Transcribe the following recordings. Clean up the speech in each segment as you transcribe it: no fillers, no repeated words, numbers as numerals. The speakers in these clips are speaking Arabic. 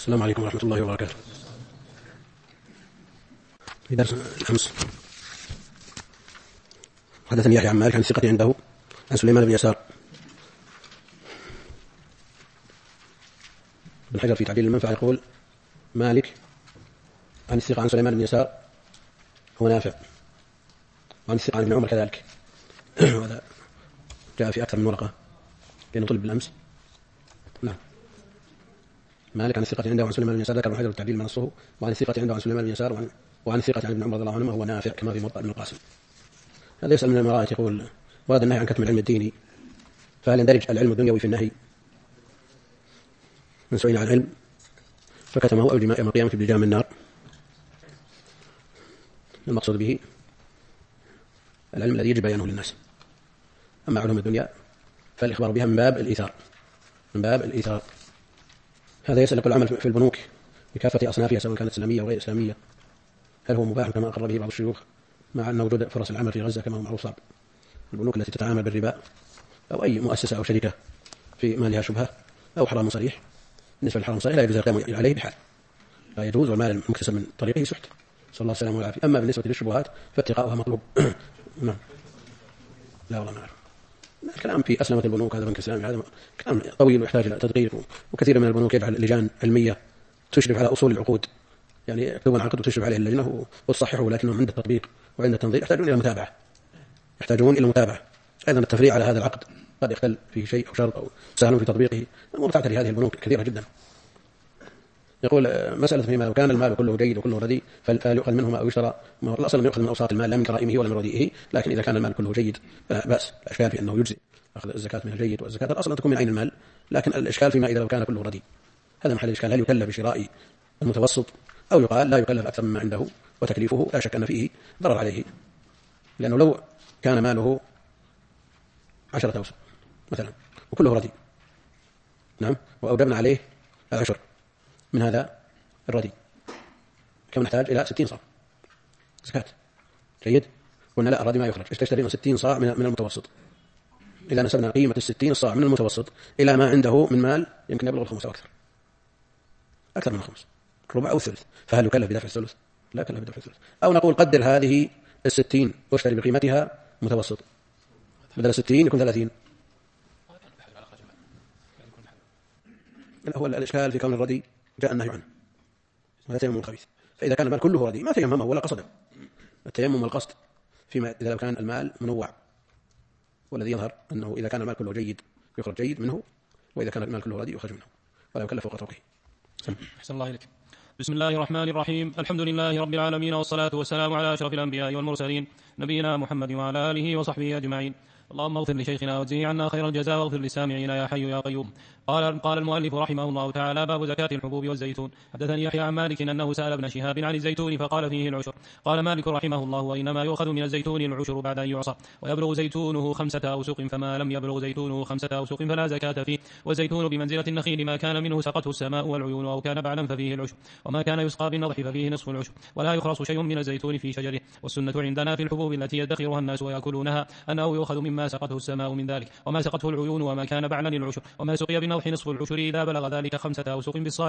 السلام عليكم ورحمة الله وبركاته. في درس الأمس حدثني يحيى عن مالك عن الثقة عنده عن سليمان بن يسار. ابن حجر في تعديل المنفعة يقول مالك عن الثقة عن سليمان بن يسار هو نافع، وعن الثقة عن ابن عمر كذلك. وهذا جاء في أكثر من ورقة لأنه طلب بالأمس. نعم، مالك عن الثقة عنده عن سليمان بن يسار، ذكر ابن حجر التعديل من نصه، وعن الثقة عنده عن سليمان بن يسار وعن الثقة عن ابن عمر رضي الله عنهما هو نافع كما في موطأ ابن القاسم. هذا يسأل من المرأة يقول ورد النهي عن كتم العلم الديني، فهل يندرج العلم الدنيوي في النهي؟ من سئل عن العلم فكتمه أو يوم القيامة بلجام النار. المقصود به العلم الذي يجب بيانه للناس. أما علوم الدنيا فالإخبار بها من باب الإيثار. هذا يسأل العمل في البنوك بكافة أصنافها سواء كانت إسلامية أو غير إسلامية، هل هو مباح كما أقر به بعض الشيوخ مع أن وجود فرص العمل في غزة كما هو معروف صعب؟ البنوك التي تتعامل بالربا أو أي مؤسسة أو شركة في مالها شبهة أو حرام صريح، بالنسبة للحرام صريح لا يجوز القيام عليه بحال، لا يجوز، والمال المكتسب من طريقه سحت، صلى الله عليه وسلم والعافية. أما بالنسبة للشبهات فاتقاؤها مطلوب. نعم، لا والله ما أعرف. الكلام في أسلمة البنوك، هذا بنك إسلامي، هذا كلام طويل ويحتاج إلى تدقيق، وكثير من البنوك يجعل لجان علمية تشرف على أصول العقود، يعني يكتبون عقد وتشرف عليه اللجنة وتصححه، لكنهم عند التطبيق وعند التنظير يحتاجون إلى متابعة. أيضا التفريع على هذا العقد قد يختل فيه شيء أو شرط أو سهل في تطبيقه. الأمور تعتري هذه البنوك كثيرة جدا. يقول مسألة فيما لو كان المال كله جيد وكله رديء فليؤخذ منهما أو يشترى. الأصل أن يؤخذ من أوساط المال لا من كرائمه ولا من رديئه، لكن إذا كان المال كله جيد فلا بأس. الإشكال في أنه يجزي أخذ الزكاة من الجيد، والزكاة الأصل أن تكون من عين المال، لكن الإشكال فيما إذا لو كان كله رديء، هذا محل الإشكال. هل يكلف بشراء المتوسط أو يقال لا يكلف أكثر مما عنده، وتكليفه لا شك أن فيه ضرر عليه، لأنه لو كان ماله 10 أوسق مثلا وكله رديء، نعم، وأوجبنا عليه العشر من هذا الرديء، كم نحتاج إلى 60 صاع زكاة. جيد، قلنا لا، الرديء ما يخرج، ايش تشتري 60 صاع من المتوسط. إذا نسبنا قيمة 60 صاع من المتوسط إلى ما عنده من مال يمكن يبلغ الخمس أو أكثر من الخمس، ربع أو ثلث، فهل يكلف بدفع الثلث؟ لا يكلف بدفع الثلث. أو نقول قدر هذه 60 واشتري بقيمتها متوسط، بدل 60 يكون 30. هو الإشكال في كون الرديء جاء النهي عنه، وهذا تيمم الخبيث. فإذا كان المال كله رديء ما تيممه ولا قصده. التيمم والقصد فيما إذا كان المال منوع، والذي يظهر أنه إذا كان المال كله جيد يخرج جيد منه، وإذا كان المال كله رديء يخرج منه ولا يكلف فوق طوقه. أحسن الله إليك. بسم الله الرحمن الرحيم، الحمد لله رب العالمين، والصلاة والسلام على أشرف الأنبياء والمرسلين نبينا محمد وعلى آله وصحبه أجمعين. اللهم اغفر لشيخنا واجزه عنا خير الجزاء، واغفر لسامعينا يا حي يا قيوم. قال المؤلف رحمه الله تعالى: باب زكاة الحبوب والزيتون. حدثني يحيى عن مالك أنه سأل ابن شهاب عن الزيتون فقال فيه العشر. قال مالك رحمه الله: وإنما يؤخذ من الزيتون العشر بعد أن يعصر، ويبلغ زيتونه 5 أوسق، فما لم يبلغ زيتونه 5 أوسق فلا زكاة فيه. والزيتون بمنزلة النخيل، ما كان منه سقته السماء والعيون أو كان بعلا ففيه العشر، وما كان يسقى بالنضح ففيه نصف العشر، ولا يخرص شيء من الزيتون في شجره. والسنة عندنا في الحبوب التي يدخرها الناس ويأكلونها أنه يؤخذ مما سقته السماء من ذلك، وما سقته العيون، وما كان بعلا العشر، وما سقي بالنضح نصف العشر إذا بلغ ذلك 5 أوسق بالصاع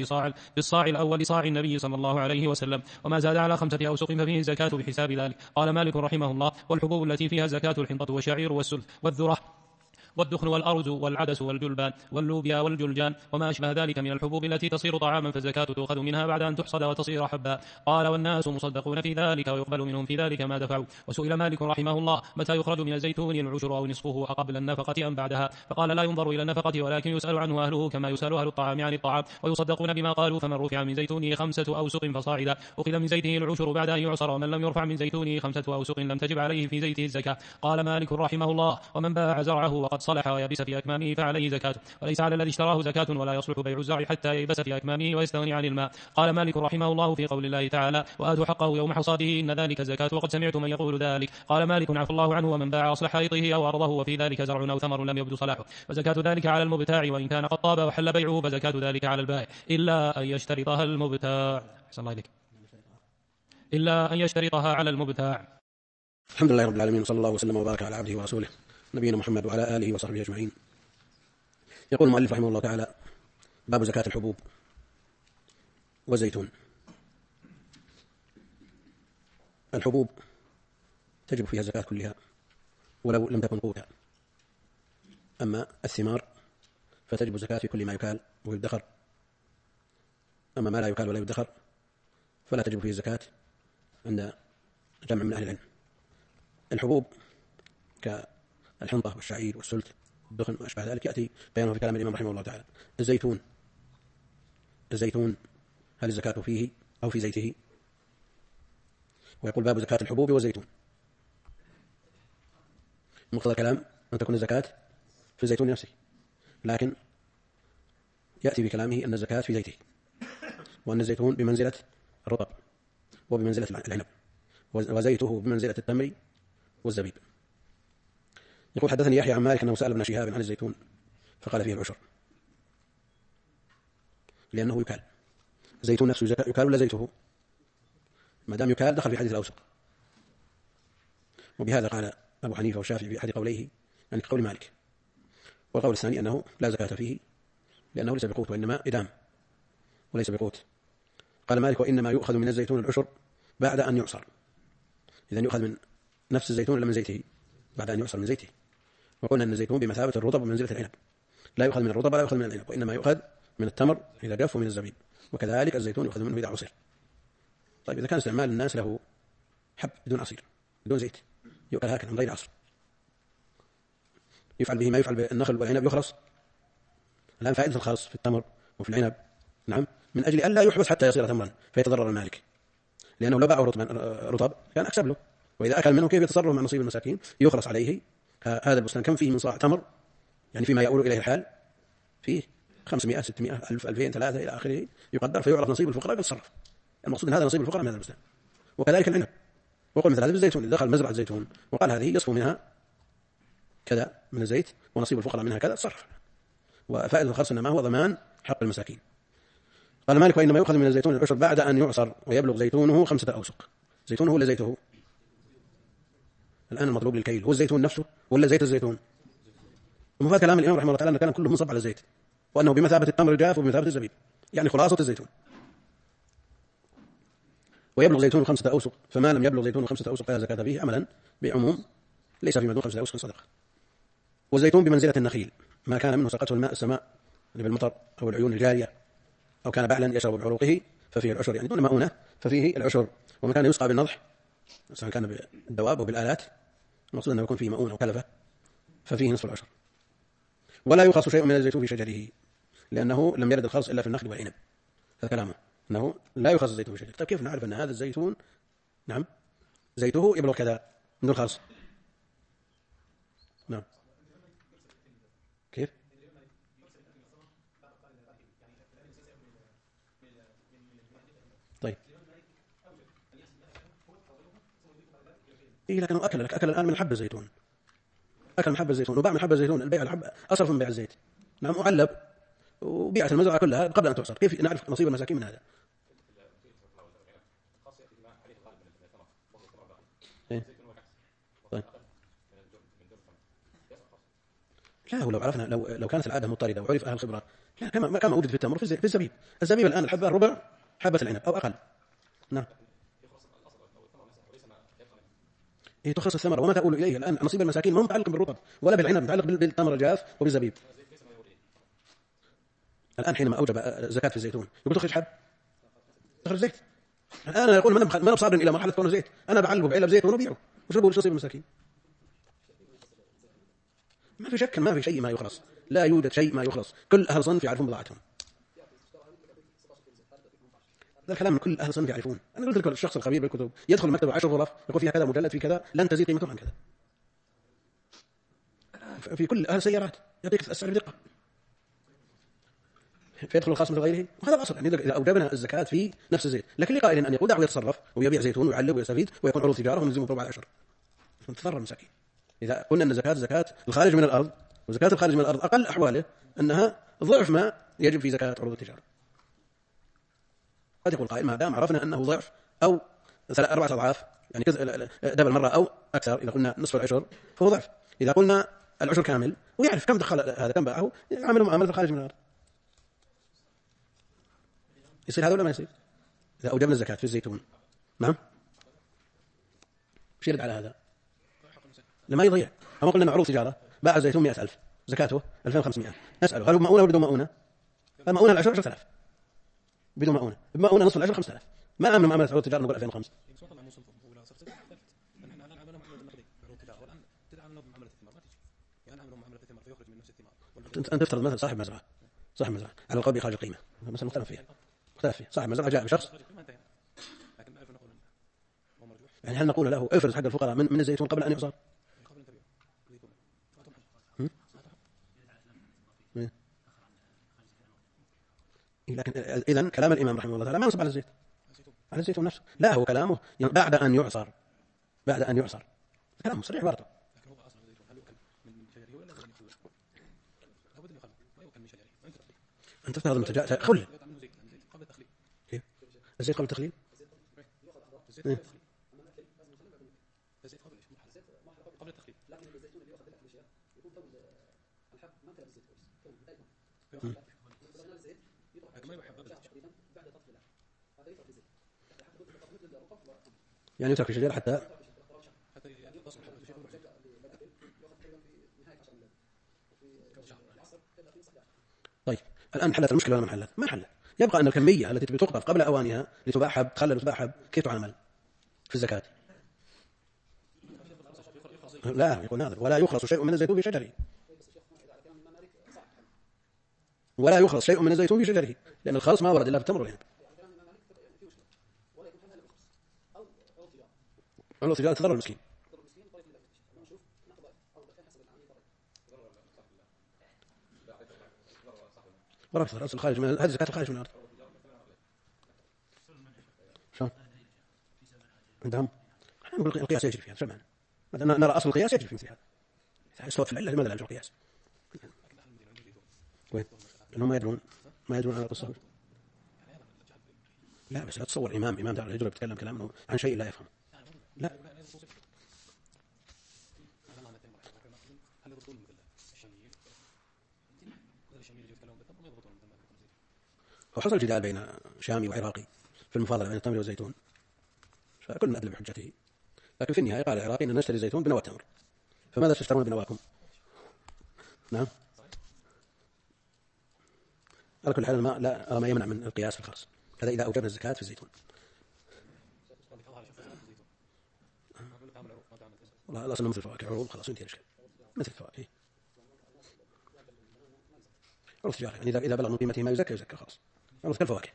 الأول صاع النبي صلى الله عليه وسلم، وما زاد على 5 أوسق ففيه الزكاة بحساب ذلك. قال مالك رحمه الله: والحبوب التي فيها الزكاة الحنطة والشعير والسلف والذرة والدخن والأرز والعدس والجلبان واللوبيا والجلجان وما أشبه ذلك من الحبوب التي تصير طعاما، فالزكاة تؤخذ منها بعد أن تحصد وتصير حبا. قال: والناس مصدقون في ذلك، ويقبل منهم في ذلك ما دفعوا. وسئل مالك رحمه الله: متى يخرج من الزيتون العشر أو نصفه، أقبل النفقة أم بعدها؟ فقال: لا ينظر إلى النفقة، ولكن يسأل عنه أهله كما يسأل أهل الطعام عن الطعام، ويصدقون بما قالوا. فمن رفع من زيتونه 5 أوسق فصاعدا أخذ من زيته العشر بعد أن يعصر، ومن لم يرفع من زيتونه 5 أوسق لم تجب عليه في زيته الزكاة. قال مالك رحمه الله: ومن باع زرعه وقد صلح ويبس في أكمامه فعليه زكاة، وليس على الذي اشتراه زكاة، ولا يصلح بيع الزرع حتى ييبس في أكمامه ويستغني عن الماء. قال مالك رحمه الله في قول الله تعالى: وآتوا حقه يوم حصاده إن ذلك زكاة، وقد سمعت من يقول ذلك. قال مالك عفى الله عنه: ومن باع أصلح حائطه أو أرضه وفي ذلك زرع أو ثمر لم يبدو صلاحه فزكاة ذلك على المبتاع، وإن كان قد طاب وحل بيعه فزكاة ذلك على البائع، إلا أن يشترطها المبتاع. أحسن الله إليك. إلا أن يشترطها على المبتاع. الحمد لله رب العالمين، صلى الله وسلم وبارك على عبده ورسوله نبينا محمد وعلى آله وصحبه أجمعين. يقول المؤلف رحمه الله تعالى: باب زكاة الحبوب. والزيتون. الحبوب تجب فيها الزكاة كلها ولو لم تكن قوتا، أما الثمار فتجب الزكاة في كل ما يكال ويدخر، أما ما لا يكال ولا يدخر فلا تجب فيه الزكاة عند جمع من أهل العلم. الحبوب كالحنطة والشعير والسلت والدخن وأشبه ذلك يأتي بيانه في كلام الإمام رحمه الله تعالى. الزيتون هل الزكاة فيه أو في زيته؟ ويقول باب زكاة الحبوب والزيتون. مقتضى الكلام أن تكون الزكاة في الزيتون نفسه، لكن يأتي بكلامه أن الزكاة في زيته، وأن الزيتون بمنزلة الرطب وبمنزلة العنب، وزيته بمنزلة التمر والزبيب. يقول حدثني يحيى عن مالك أنه سأل ابن شهاب عن الزيتون فقال فيه العشر، لأنه يكال. الزيتون نفسه يكال ولا زيته؟ ما دام يكال دخل في حديث الأوسق، وبهذا قال أبو حنيفة والشافعي في أحد قوليه، يعني كقول مالك. والقول الثاني أنه لا زكاة فيه لأنه ليس بقوت وإنما إدام وليس بقوت. قال مالك وإنما يؤخذ من الزيتون العشر بعد أن يعصر. إذا يؤخذ من نفس الزيتون ولا من زيته؟ بعد أن يعصر من زيته. وقلنا أن الزيتون بمثابة الرطب ومنزلة العنب، لا يؤخذ من الرطب ولا يؤخذ من العنب، وإنما يؤخذ من التمر إذا جف ومن الزبيب، وكذلك الزيتون يؤخذ منه إذا عصر. طيب إذا كان استعمال الناس له حب بدون عصير بدون زيت يؤكل هكذا من غير عصر، يفعل به ما يفعل بالنخل والعنب يخلص. الآن فائدة الخلص في التمر وفي العنب نعم من أجل أن لا يحبس حتى يصير تمرا فيتضرر المالك، لأنه لو باعه رطب كان أكسب له، وإذا أكل منه كيف يتصرف مع نصيب المساكين؟ يخلص عليه هذا البستان كم فيه من صاع تمر، يعني فيما يؤول إليه الحال فيه 500 600 1000 2000 3 إلى آخره يقدر، فيعرف نصيب الفقراء ويتصرف. المقصود أن هذا نصيب الفقراء من هذا البستان. وكذلك العنب، وقل مثل هذا بالزيتون، إذا دخل مزرعة زيتون وقال هذه يصفو منها كذا من الزيت ونصيب الفقراء منها كذا، تصرف. وفائدة الخلص إنما هو ضمان حق المساكين. قال مالك وإنما يؤخذ من الزيتون العشر بعد أن يعصر ويبلغ زيتونه 5 أوسق. زيتونه ولا زيته؟ الآن المطلوب للكيل هو الزيتون نفسه ولا زيت الزيتون؟ ومفاد كلام الإمام رحمه الله تعالى أن كلام كله منصب على الزيت، وأنه بمثابة التمر الجاف وبمثابة الزبيب، يعني خلاصة الزيتون. ويبلغ زيتون 5 أوسق، فما لم يبلغ زيتون 5 أوسق فلا زكاة فيه، عملا بعموم ليس فيما دون 5 أوسق صدقة. والزيتون بمنزلة النخيل، ما كان منه سقته الماء السماء بالمطر أو العيون الجارية أو كان بعلا يشرب بعروقه ففيه العشر، يعني دون مؤونة ففيه العشر. وما كان يسقى بالنضح سواء كان بالدواب وبالآلات، المقصود أنه يكون فيه مؤونة وكلفة ففيه نصف العشر. ولا يخص شيء من الزيتون في شجره، لأنه لم يرد الخص إلا في النخل والعنب. هذا كلامه أنه لا يخص الزيتون في شجره. طيب كيف نعرف أن هذا الزيتون نعم زيته يبلغ كذا من الخص؟ نعم كيف؟ طيب إيه، لكنه أكل الآن من حب الزيتون، أكل من حب الزيتون وباع من حب الزيتون، البيع الحب أصرف من بيع الزيت نعم، وعلب وبيعت المزرعة كلها قبل أن تعصر. كيف نعرف نصيب المساكين من هذا؟ إيه؟ طيب. لا، ولو عرفنا لو كانت العادة مضطردة وعرف أهل الخبرة لا كما وجد في التمر في الزبيب. الزبيب الآن الحبة ربع حبة العنب أو أقل. نعم هي تخص الثمرة وما تؤول إليه. الآن نصيب المساكين ما هو متعلق بالرطب ولا بالعنب، متعلق بالتمر الجاف وبالزبيب. الآن حينما أوجب زكاة في الزيتون يقول تخرج حب، تخرج زيت. الآن أنا أقول ما نصابر إلى مرحلة كونه زيت، أنا بعلبه بعلب زيت ونبيعه وشربه لنصيب المساكين. ما في شك، ما في شيء ما يخلص، لا يوجد شيء ما يخلص، كل أهل صنف يعرفون بضاعتهم. هذا الكلام من كل أهل صنف يعرفون. أنا قلت لكم الشخص الخبير بالكتب يدخل المكتبة 10 غرف يقول فيها كذا مجلد في كذا لن تزيد قيمتهم عن كذا. في كل أهل سيارات يعطيك السعر بدقة، فيدخل الخاص مثل غيره. وهذا الأصل، يعني إذا أوجبنا الزكاة في نفس الزيت. لكن لقائل أن يقول دعوه يتصرف ويبيع زيتون ويعلب ويستفيد ويكون عروض تجارة ونلزمه بربع العشر، نتضرر المساكين. إذا قلنا أن زكاة الخارج من الأرض وزكاة الخارج من الأرض أقل أحواله أنها ضعف ما يجب في زكاة عروض التجارة. قد يقول قائل ما دام عرفنا أنه ضعف أو 4 أضعاف، يعني دبل مرة أو أكثر، إذا قلنا نصف العشر فهو ضعف. إذا قلنا العشر كامل ويعرف كم دخل هذا كم باعه، يعمل معاملة الخارج من الأرض. يصير هذا ولا ما يصير؟ إذا أوجبنا الزكاة في الزيتون. نعم. وش يرد على هذا؟ لما يضيع. أما قلنا معروض تجارة باع الزيتون 100,000 زكاته 2500، نسأله هل هو مؤونة ولا بدون مؤونة؟ المؤونة العشر 10,000، بدون مؤونة بمؤونة نصف العشر 5,000. ما أمن معاملة عروض تجارة نقول 2005. أنت تفترض مثلا صاحب مزرعة على القول بإخراج القيمة، مثلا مختلف فيها صاحب مزرعة جاء بشخص، يعني هل نقول له افرز حق الفقراء من الزيتون قبل أن يعصر؟ لكن إذن كلام الإمام رحمه الله تعالى ما ينصب على الزيتون نفسه، لا هو كلامه بعد أن يعصر كلامه صريح برضه. أنت تفترض أن خل الزيت قبل التخليل. يعني يترك الشجرة حتى طيب الآن حلت المشكلة ولا ما حلت؟ ما حلت. يبقى أن الكمية التي تقطف قبل أوانها لتباع حب تخلل وتباع حب كيف تعمل في الزكاة؟ لا يقول ناظر ولا يخلص شيء من الزيتون في شجره، ولا يخلص شيء من الزيتون في شجره، لأن الخلص ما ورد إلا في التمر والعنب. عروض تجارة تضر المسكين. ورفض رأس الخارج من هذه زكاة الخارج من الأرض. شلون؟ عندهم نقول القياس يجري فيها. شو معنى؟ مثلا نرى أصل القياس يجري في مثل هذا. إذا صوت في العلة لماذا لا يجري القياس؟ وين؟ لأنهم ما يدرون على القصة. لا بس لا تصور إمام دار الهجرة بيتكلم كلام عن شيء لا يفهم. لا وحصل جدال بين شامي وعراقي في المفاضلة بين التمر والزيتون، فكلنا أدلى بحجته، لكن في النهاية قال العراقي أن نشتري الزيتون بنوى التمر، فماذا تشترون بنواكم؟ نعم. على كل حال ما يمنع من القياس في الخرص، هذا إذا أوجبنا الزكاة في الزيتون. والله الأصل مثل الفواكه عروض خلاص انتهى الإشكال مثل الفواكه عروض تجارة، يعني إذا بلغ من قيمته ما يزكى خلاص عروض كالفواكه.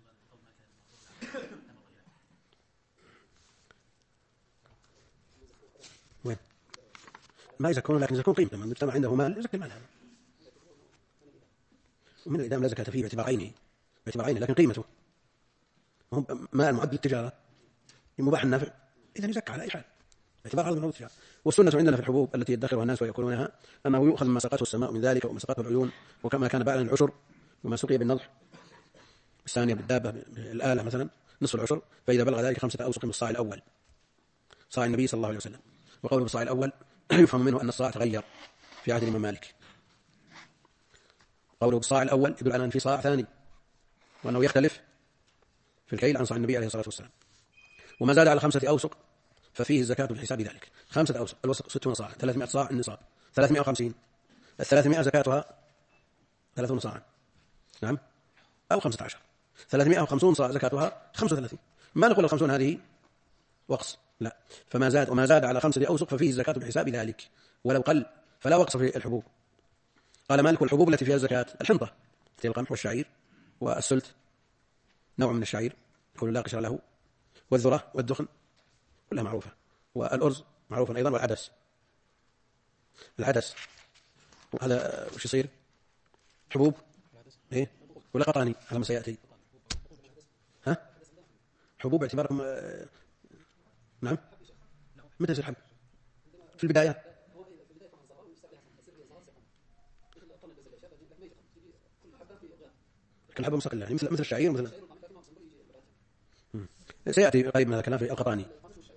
وين؟ ما يزكون لكن يزكون قيمته، من المجتمع عنده مال يزكي المال هذا، ومن الإدام لا زكاة فيه باعتبار عينه لكن قيمته هم مال معد للتجارة مباح النفع، إذا يزكى على أي حال باعتبار هذا من عروض التجارة. والسنة عندنا في الحبوب التي يدخرها الناس ويأكلونها أنه يؤخذ مما سقته السماء من ذلك وما سقته العيون، وكما كان باعا العشر وما سقي بالنضح الثانية بالدابة بالآلة مثلا نصف العشر، فإذا بلغ ذلك 5 أوسق من الصاع الأول صاع النبي صلى الله عليه وسلم. وقوله بالصاع الأول يفهم منه أن الصاع تغير في عهد الإمام مالك. قوله بالصاع الأول يدل على أن في صاع ثاني وأنه يختلف في الكيل عن صاع النبي عليه الصلاة والسلام. وما زاد على 5 أوسق ففيه الزكاة بحساب ذلك. 5 أوسق الوسق 60 صاع، 300 صاع النصاب 350، 300 زكاتها 30 صاعا نعم أو 15، 350 صاع زكاتها 35. ما نقول 50 هذه وقص، لا، وما زاد على 5 أوسق ففيه الزكاة بحساب ذلك ولو قل فلا وقص في الحبوب. قال مالك الحبوب التي فيها الزكاة الحنطة مثل القمح والشعير والسلت نوع من الشعير يقول لا قشر له، والذرة والدخن كلها معروفة، والأرز معروف أيضا، والعدس هذا وش يصير حبوب إيه ولا قطاني على ما سيأتي؟ ها حبوب باعتباركم نعم. متى يصير حب؟ في البداية كل حبة مستقلة يعني مثل الشعير مثل سيأتي قريب من هذا الكلام في القطاني.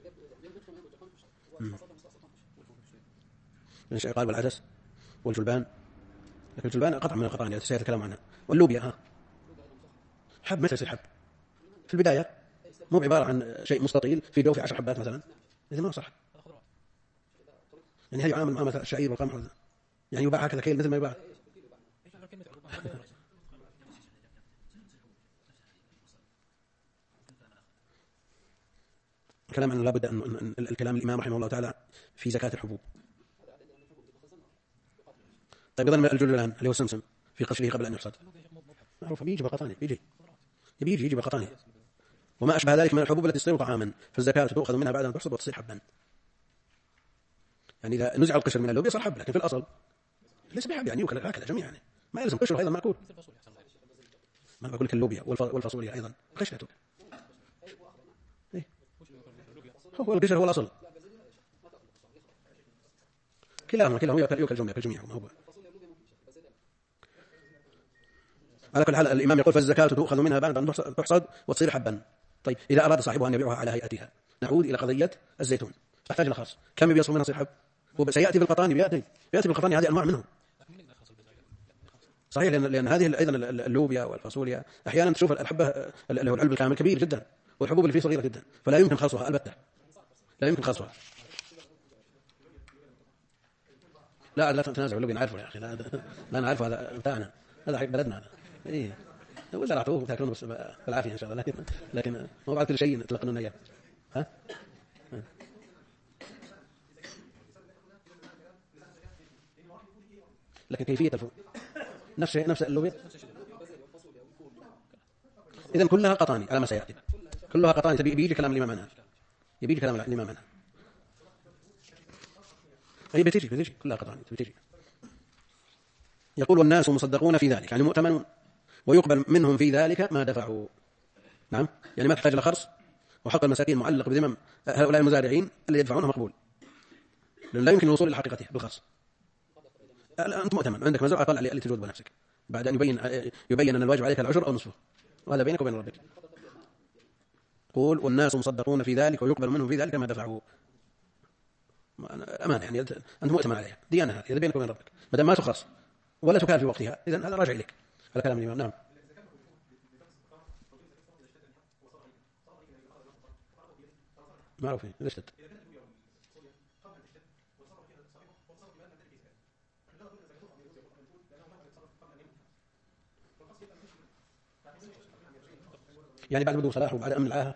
قال والعدس والجلبان، لكن الجلبان قطع من القطاني سيأتي الكلام عنها. واللوبيا حب متى يصير حب؟ في البداية مو عبارة عن شيء مستطيل في جوفه 10 حبات مثلا، إذا ما صح. يعني هي يعامل معاملة الشعير والقمح، يعني يباع هكذا كيل مثل ما يباع. الكلام عن لابد أن الكلام الإمام رحمه الله تعالى في زكاة الحبوب. طيب إذن الجل الآن اللي هو السمسم في قشره قبل أن يحصد معروف، بيجي بقطانه، يجي بقطانه. وما أشبه ذلك من الحبوب التي تصير طعاما فالزكاة تؤخذ منها بعد أن تحصد وتصير حبا. يعني إذا نزع القشر من اللوبيا صار حب، لكن في الأصل ليس بحب، يعني يؤكل هكذا جميعا، يعني ما يلزم قشره أيضا مأكول. ما بقول لك اللوبيا والفاصوليا أيضا قشرته. إيه؟ هو القشر هو الأصل. كلاهما يؤكل جميعا. هو على كل حال الإمام يقول فالزكاة تؤخذ منها بعد أن تحصد وتصير حبا. طيب إذا أراد صاحبها أن يبيعها على هيئتها، نعود إلى قضية الزيتون، تحتاج إلى خاص. كم يصل منها تصير حب؟ وسيأتي بالقطان، يأتي بالقطان هذه أنواع منه صحيح، لأن هذه أيضا اللوبيا والفاصوليا أحيانا تشوف الحبة اللي هو العلب الكامل كبير جدا والحبوب اللي فيه صغيرة جدا، فلا يمكن خلصها البتة، لا يمكن خلصها. لا تنازع اللوبيا، نعرفه يا أخي، لا نعرفه، هذا بتاعنا، هذا حق بلدنا هذا. إيه وزرعته تاكلونه بس بالعافية إن شاء الله، لكن مو بعد كل شيء تلقنون إياه. ها؟ لكن كيفية الفوق نفس اللوبيا. إذن كلها قطاني على ما سيأتي، كلها قطاني. بيجي كلام الإمام عنها، يبيجي كلام الإمام عنها. أي بتيجي كلها قطاني بتيجي. يقول والناس مصدقون في ذلك، يعني مؤتمنون، ويقبل منهم في ذلك ما دفعوا. نعم، يعني ما تحتاج إلى خرص، وحق المساكين معلق بذمم هؤلاء المزارعين اللي يدفعونه مقبول، لأن لا يمكن الوصول إلى حقيقته بالخرص. أنت مؤتمن، عندك مزرعة، طلع لي اللي تجود بنفسك بعد أن يبين أن الواجب عليك العشر أو نصفه، وهذا بينك وبين ربك. قول والناس مصدقون في ذلك ويقبل منهم في ذلك ما دفعوا. أمانة، يعني أنت مؤتمن عليها، ديانة هذه، إذا بينك وبين ربك، ما دام ما تخرص ولا تكال في وقتها، إذن هذا راجع إليك على كلام الإمام. نعم. معروف ليش تد. يعني بعد بدو صلاح وبعد أمن العاهة.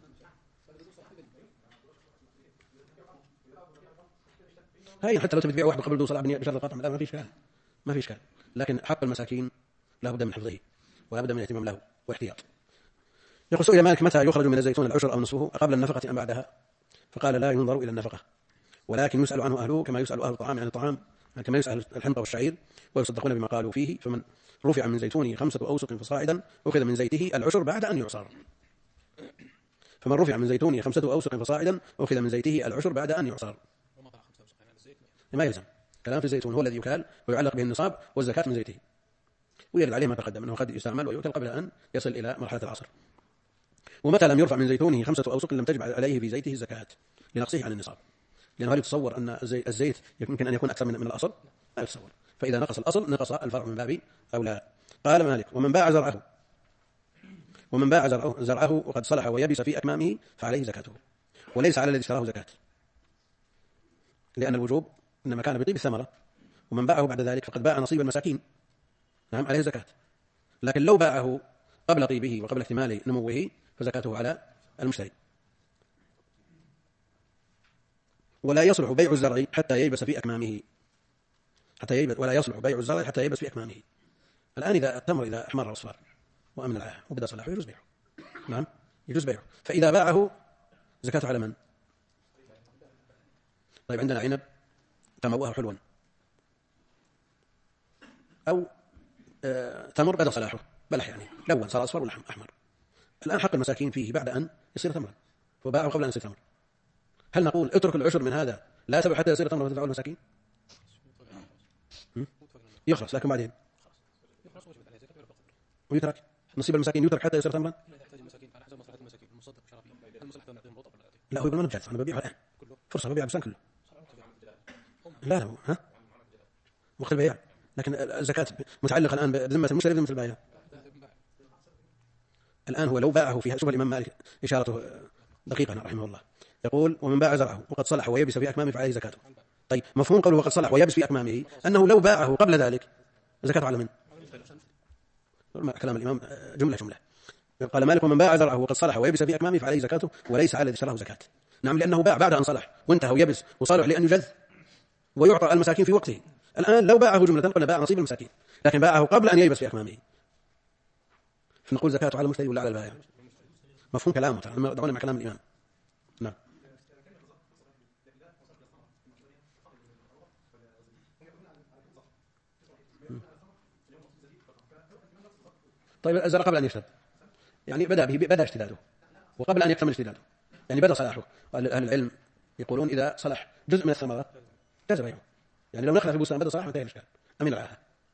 هاي حتى لو تبي تبيع واحد قبل بدو صلاح بشرط القطع، لا ما في إشكال، لكن حق المساكين لا بد من حفظه ولا بد من الاهتمام له واحتياط. يقول سئل مالك متى يخرج من الزيتون العشر أو نصفه، قبل النفقة أم بعدها؟ فقال لا ينظر إلى النفقة، ولكن يسأل عنه أهله كما يسأل أهل الطعام، يعني الطعام كما يسأل الحنطة والشعير، ويصدقون بما قالوا فيه. فمن رفع من زيتونه 5 أوسق فصاعدا أخذ من زيته العشر بعد أن يعصر. فمن رفع من زيتونه 5 أوسق فصاعدا أخذ من زيته العشر بعد أن يعصر. ما يلزم، كلام في الزيتون هو الذي يكال ويعلق به النصاب والزكاة من زيته، ويرد عليه ما تقدم أنه قد يستعمل ويؤكل قبل أن يصل إلى مرحلة العصر. ومتى لم يرفع من زيتونه 5 أوسق لم تجب عليه في زيته الزكاة لنقصه عن النصاب، لأنه هل يتصور أن الزيت يمكن أن يكون أكثر من الأصل؟ لا يتصور، فإذا نقص الأصل نقص الفرع من باب أولى. قال مالك ومن باع زرعه وقد صلح ويبس في أكمامه فعليه زكاته، وليس على الذي اشتراه زكاة، لأن الوجوب إنما كان بطيب الثمرة، ومن باعه بعد ذلك فقد باع نصيب المساكين، نعم عليه زكاة. لكن لو باعه قبل طيبه وقبل احتمال نموه فزكاته على المشتري. ولا يصلح بيع الزرع حتى ييبس في أكمامه، ولا يصلح بيع الزرع حتى ييبس في أكمامه. الآن إذا التمر إذا أحمر أصفر وأمن العاهة وبدأ صلاحه يجوز بيعه، نعم يجوز بيعه. فإذا باعه زكاته على من؟ طيب عندنا عنب تموه حلوا، أو تمر بدأ صلاحه بلح، يعني لون صار أصفر ولحم أحمر، الآن حق المساكين فيه بعد أن يصير تمرا، فباعه قبل أن يصير تمر. هل نقول اترك العشر من هذا لا تبع حتى يصير تمرا وتدفعه المساكين؟ يخلص، لكن بعدين ويترك نصيب المساكين، يترك حتى يصير تمرا. لا هو يقول ما نبجد، أنا ببيعه الآن فرصة، ببيعه بسان كله. لا ها وقت البيع، لكن الزكاة متعلقة الآن بذمة المشتري بذمة البائع. الآن هو لو باعه فيها، شوف الإمام مالك إشارته دقيقة رحمه الله، يقول ومن باع زرعه وقد صلح ويبس في أكمامه فعليه زكاته. طيب مفهوم قوله وقد صلح ويبس في أكمامه أنه لو باعه قبل ذلك زكاته على من؟ كلام الإمام جملة. قال مالك ومن باع زرعه وقد صلح ويبس في أكمامه فعليه زكاته وليس على الذي اشتراه زكاة. نعم، لأنه باع بعد أن صلح وانتهى ويبس وصالح لأن يجذ ويعطى المساكين في وقته. الآن لو باعه جملة قلنا باع نصيب المساكين، لكن باعه قبل أن ييبس في أكمامه، فنقول زكاته على المشتري ولا على البائع؟ مفهوم كلامه، دعونا مع كلام الإمام. نعم. طيب الزرع قبل أن يشتد، يعني بدأ اشتداده وقبل أن يكتمل اشتداده، يعني بدأ صلاحه. أهل العلم يقولون إذا صلح جزء من الثمرات جاز بيعه، يعني لو نخلة في بستان بدأ صلاح منتهي الإشكال أمين العاهة.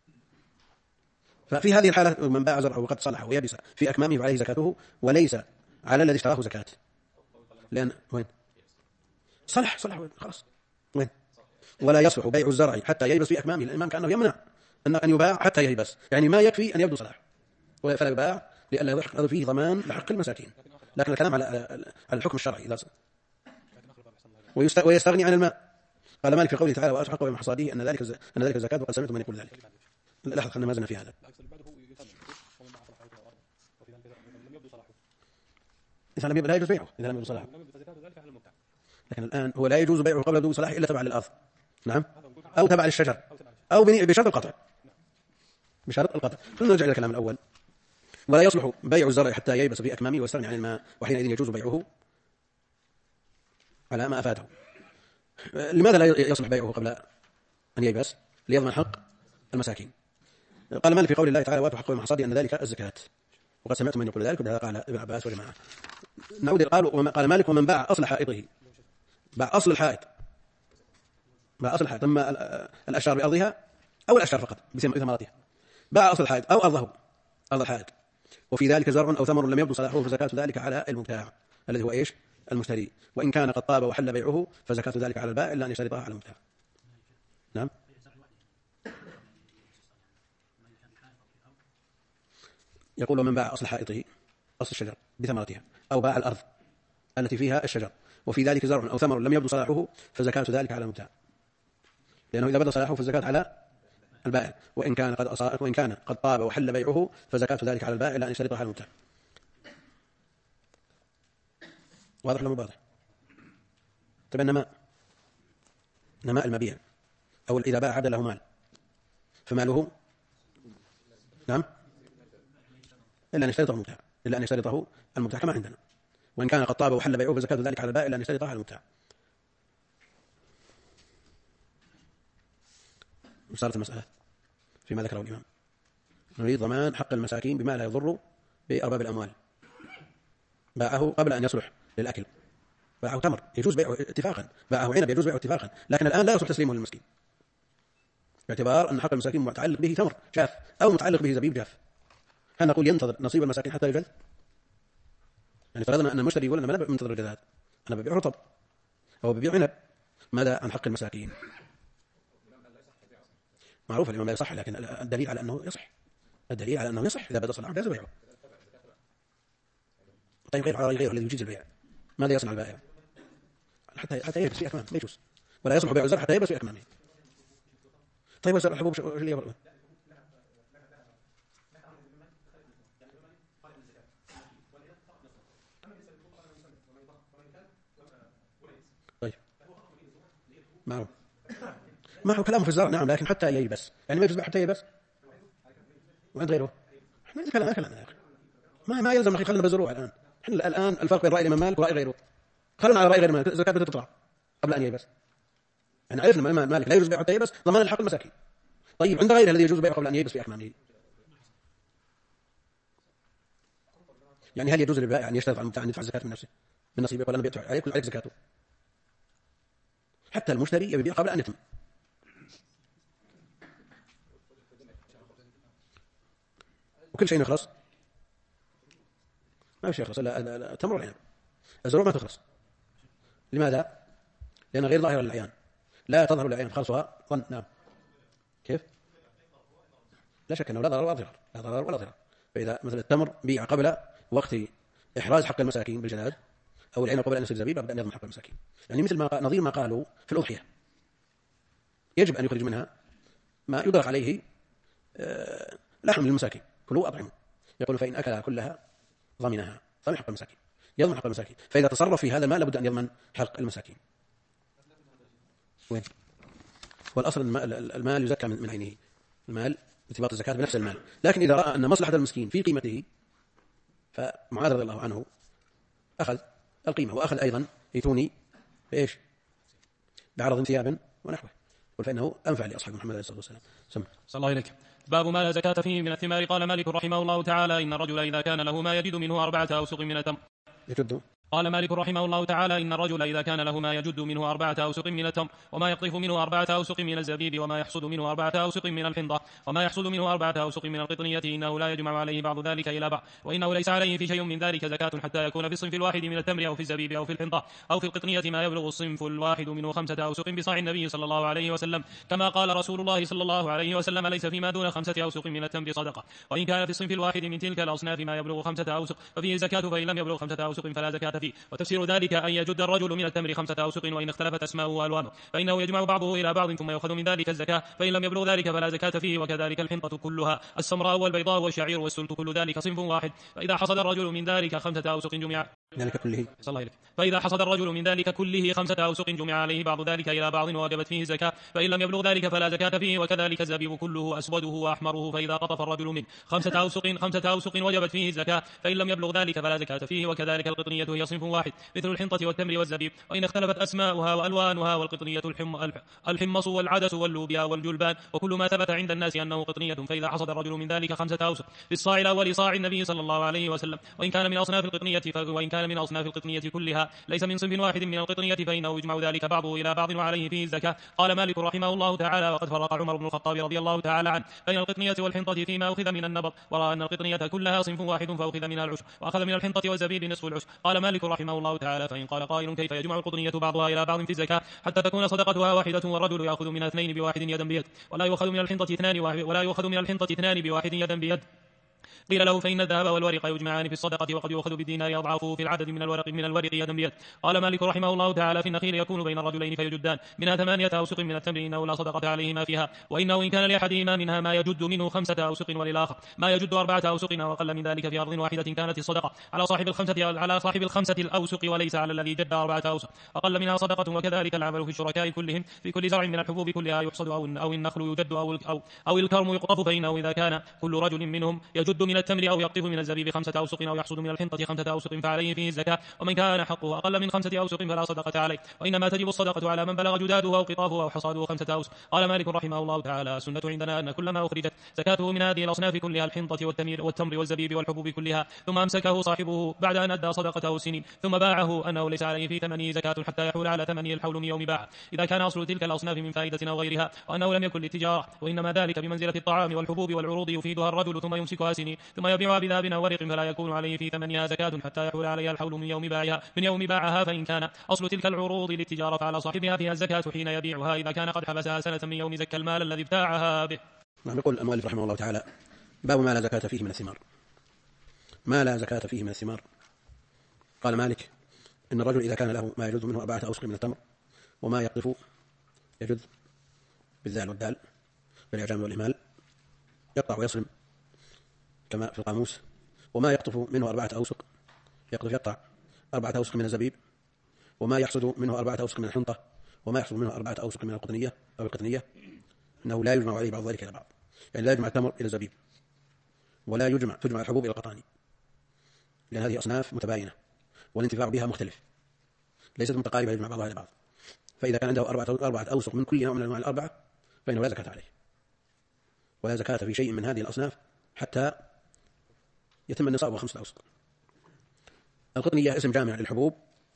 ففي هذه الحالة من باع زرعه وقد صلح ويبس في أكمامه فعليه زكاته وليس على الذي اشتراه زكاة. لأن وين صلح خلاص وين؟ ولا يصلح بيع الزرع حتى ييبس في أكمامه. الإمام كأنه يمنع أن يباع حتى ييبس، يعني ما يكفي أن يبدو صلاح فلا يباع لئلا يحق فيه ضمان لحق المساكين. لكن الكلام على الحكم الشرعي إذا ويستغني عن الماء. قال مالك في قوله تعالى وأشحق بما حصاده أن ذلك زكاة وقد سمعت من يقول ذلك. لاحظ خلنا ما زلنا في هذا. إذا لا يجوز بيعه إذا لم يبدو صلاحه، لكن الآن هو لا يجوز بيعه قبل بدو صلاحه إلا تبع للأرض، نعم، أو تبع للشجر، أو بشرط القطع. فلنرجع إلى الكلام الأول. ولا يصلح بيع الزرع حتى ييبس في أكمامه ويستغني عن الماء، وحينئذ يجوز بيعه على ما أفاده. لماذا لا يصلح بيعه قبل أن ييبس؟ ليضمن حق المساكين. قال مالك في قول الله تعالى وآتوا حقه بما حصاده أن ذلك الزكاة وقد سمعت من يقول ذلك، وبهذا قال ابن عباس وجماعة. نعود قال مالك ومن باع أصل حائطه، باع أصل الحائط، ثم الأشجار بأرضها أو الأشجار فقط بثمرتها، باع أصل الحائط أو أرض الحائط، وفي ذلك زرع أو ثمر لم يبدو صلاحه فزكاة ذلك على المبتاع الذي هو إيش؟ المشتري، وإن كان قد طاب وحل بيعه فزكاة ذلك على البائع إلا أن يشترطها على المبتاع. نعم. يقول ومن باع أصل حائطه أصل الشجر بثمرتها أو باع الأرض التي فيها الشجر وفي ذلك زرع أو ثمر لم يبدو صلاحه فزكاة ذلك على المبتاع، لأنه إذا بدا صلاحه فالزكاة على البائع، وإن كان قد طاب وحل بيعه فزكاة ذلك على البائع إلا أن يشترطها على المبتاع. واضح ولا مو واضح؟ طيب نماء المبيع أو إذا باع عبد له مال فماله نعم إلا أن يشترطه المبتاع كما عندنا، وإن كان قد طاب وحل بيعه فزكاة ذلك على البائع إلا أن يشترطها على المبتاع. وصارت المسألة فيما ذكره الإمام نريد ضمان حق المساكين بما لا يضر بأرباب الأموال. باعه قبل أن يصلح للأكل، باعه تمر يجوز بيعه اتفاقا، باعه عنب يجوز بيعه اتفاقا، لكن الآن لا يصلح تسليمه للمسكين باعتبار أن حق المساكين متعلق به تمر جاف أو متعلق به زبيب جاف. هل نقول ينتظر نصيب المساكين حتى يجذ؟ يعني فرضنا أن المشتري يقول أنا ما منتظر الجذاذ، أنا ببيع رطب أو ببيع عنب، ماذا عن حق المساكين؟ معروف الإمام لا يصح، لكن الدليل على أنه يصح إذا بدأ صلاح جاز بيعه. طيب غيره الذي يجيز البيع ماذا يصنع البائع؟ حتى ييبس في أكمامه، لا يجوز، ولا يصلح بيع الزرع حتى ييبس في أكمامه. طيب وزرع الحبوب اللي يبرأ طيب ما هو كلامه في الزرع نعم، لكن حتى ييبس، يعني ما يجوز حتى ييبس وعند غيره. احنا كلامنا يا أخي ما يلزم خلينا بالزروع الآن. الآن الفرق بين رأي الإمام مالك ورأي غيره، خلونا على رأي غير مالك الزكاة تطلع قبل أن ييبس. يعني عرفنا الإمام مالك لا يجوز بيعه حتى ييبس ضمان الحق المساكين. طيب عند غيره الذي يجوز بيعه قبل أن ييبس في أكمامه، يعني هل يجوز للبائع أن يشترط على المبتاع أن يدفع الزكاة من نفسه من نصيبه ولا بيدفع عليك زكاته؟ حتى المشتري يبيع قبل أن يتم. وكل شيء يخلص ما في شيء يخلص إلا التمر والعنب، الزروع ما تخلص. لماذا؟ لأن غير ظاهرة للعيان، لا تظهر للعيان خلصها ظن. نعم كيف؟ لا شك أنه لا ضرر ولا ضرر، فإذا مثل التمر بيع قبل وقت إحراز حق المساكين بالجلاد أو العين قبل أن يصير زبيب لابد أن يضمن حق المساكين. يعني مثل ما نظير ما قالوا في الأضحية يجب أن يخرج منها ما يدرك عليه لحم للمساكين، كلوا أطعموا. يقول فإن أكل كلها ضمنها، ضمن حق المساكين، يضمن حق المساكين. فإذا تصرف في هذا المال لابد أن يضمن حق المساكين. وين؟ والأصل المال يزكى من عينه، المال ارتباط الزكاة بنفس المال. لكن إذا رأى أن مصلحة المسكين في قيمته فمعاذ رضي الله عنه أخذ القيمة، وأخذ أيضا يتوني بإيش؟ بعرض ثياب ونحوه، فإنه أنفع لأصحاب محمد عليه الصلاة والسلام. صلى الله عليك. باب ما لا زكاة فيه من الثمار. قال مالك رحمه الله تعالى إن الرجل إذا كان له ما يجد منه 4 أوسق من التمر قال مالك رحمه الله تعالى إن الرجل إذا كان له ما يجد منه 4 أوسق من التمر وما يقطف منه 4 أوسق من الزبيب وما يحصد منه 4 أوسق من الحنطة وما يحصد منه 4 أوسق من القطنية إنه لا يجمع عليه بعض ذلك إلى بعض، وإنه ليس عليه في شيء من ذلك زكاة حتى يكون في الصنف الواحد من التمر أو في الزبيب أو في الحنطة أو في القطنية ما يبلغ الصنف الواحد منه 5 أوسق بصاع النبي صلى الله عليه وسلم، كما قال رسول الله صلى الله عليه وسلم ليس فيما دون 5 أوسق من التمر صدقة. وإن كان في الصنف الواحد من تلك الأصناف ما يبلغ 5 أوسق ففيه زكاة، فإن لم يبلغ 5 أوسق فلا زكاة فيه. وتفسير ذلك أن يجد الرجل من التمر 5 أوسق وإن اختلفت أسماؤه وألوانه فإنه يجمع بعضه إلى بعض ثم يأخذ من ذلك الزكاة، فإن لم يبلغ ذلك فلا زكاة فيه. وكذلك الحنطة كلها السمراء والبيضاء والشعير والسلت كل ذلك صنف واحد، فإذا حصد الرجل من ذلك 5 أوسق جمع ذلك كله فإذا حصد الرجل من ذلك كله 5 أوسق جمع عليه بعض ذلك إلى بعض ووجبت فيه الزكاة، فإن لم يبلغ ذلك فلا زكاة فيه. وكذلك الزبيب كله أسوده وأحمره، فإذا قطف الرجل منه 5 أوسق وجبت فيه الزكاة، فإن لم يبلغ ذلك فلا زكاة فيه. وكذلك القطنية هي صنف واحد مثل الحنطة والتمر والزبيب، وإن اختلفت أسماؤها وألوانها، والقطنية الحمص والعدس واللوبيا والجلبان وكل ما ثبت عند الناس أنه قطنية. فإذا حصد الرجل من ذلك 5 أوسق في الصاع الأول صاع النبي صلى الله عليه وسلم، وإن كان من أصناف القطنية كلها ليس من صنف واحد من القطنية فإنه يجمع ذلك بعضه إلى بعض وعليه فيه الزكاة. قال مالك رحمه الله تعالى وقد فرق عمر بن الخطاب رضي الله تعالى عنه بين القطنية والحنطة فيما أخذ من النبض، ورأى أن القطنية كلها صنف واحد فأخذ منها العشر وأخذ من الحنطة والزبيب نصف العشر. قال مالك رحمه الله تعالى فإن قال قائل كيف يجمع القطنية بعضها إلى بعض في الزكاة حتى تكون صدقتها واحدة والرجل يأخذ من 2 بواحد يدا بيد ولا يؤخذ من الحنطة 2 بواحد يدا بيد؟ قيل له فإن الذهب والورق يجمعان في الصدقة وقد يؤخذ بالدينار أضعافه في العدد من الورق يدا بيد. قال مالك رحمه الله تعالى في النخيل يكون بين الرجلين فيجدان منها 8 أوسق من التمر إنه لا صدقة عليهما فيها، وإنه إن كان لأحدهما منها ما يجد منه 5 أوسق وللآخر ما يجد 4 أوسق وأقل من ذلك في أرض واحدة كانت الصدقة على صاحب الخمسة الأوسق وليس على الذي جد 4 أوسق أقل منها صدقة. وكذلك العمل في الشركاء كلهم في كل زرع من الحبوب كلها يحصد أو النخل يجد أو الكرم يقطف، فإنه إذا كان كل رجل منهم يجد من التمر أو يقطف من الزبيب 5 أوسق أو يحصد من الحنطة 5 أوسق فعليه فيه الزكاة، ومن كان حقه أقل من 5 أوسق فلا صدقة عليه، وإنما تجب الصدقة على من بلغ جداده أو قطافه أو حصاده 5 أوسق. قال مالك رحمه الله تعالى السنة عندنا أن كل ما أخرجت زكاته من هذه الأصناف كلها الحنطة والتمر والزبيب والحبوب كلها ثم أمسكه صاحبه بعد أن أدى صدقته سنين ثم باعه أنه ليس عليه في ثمنه زكاة حتى يحول على ثمنه الحول من يوم باعه إذا كان أصل تلك الأصناف من فائدة أو غيرها، وأنه لم يكن للتجارة، وإنما ذلك بمنزلة الطعام والحبوب والعروض يفيدها الرجل ثم يمسكها سنين ثم يبيعها بذهب أو ورق فلا يكون عليه في ثمنها زكاة حتى يحول عليها الحول من يوم باعها. فإن كان أصل تلك العروض للتجارة فعلى صاحبها فيها الزكاة حين يبيعها إذا كان قد حبسها سنة من يوم زكى المال الذي ابتاعها به. يقول المؤلف رحمه الله تعالى باب ما لا زكاة فيه من الثمار. ما لا زكاة فيه من الثمار. قال مالك إن الرجل إذا كان له ما يجوز منه 4 أوسق من التمر وما يقطف يجوز بالذال والدال بالإعجام والإهمال يقطع ويصرم كما في القاموس، وما يقطف منه 4 أوسق يقطع 4 أوسق من الزبيب، وما يحصد منه 4 أوسق من الحنطة، وما يحصد منه 4 أوسق من القطنية أو القطنية إنه لا يجمع عليه بعض ذلك إلى بعض، يعني لا يجمع التمر إلى الزبيب ولا تجمع الحبوب إلى القطاني، لأن هذه أصناف متباينة والانتفاع بها مختلف ليست متقاربة يجمع بعضها إلى بعض. فإذا كان عنده 4 أوسق من كل نوع من الأنواع الأربعة فإنه لا زكاة عليه، ولا زكاة في شيء من هذه الأصناف حتى يتم النصاب و5 أوسق. القطنية اسم جامع للحبوب،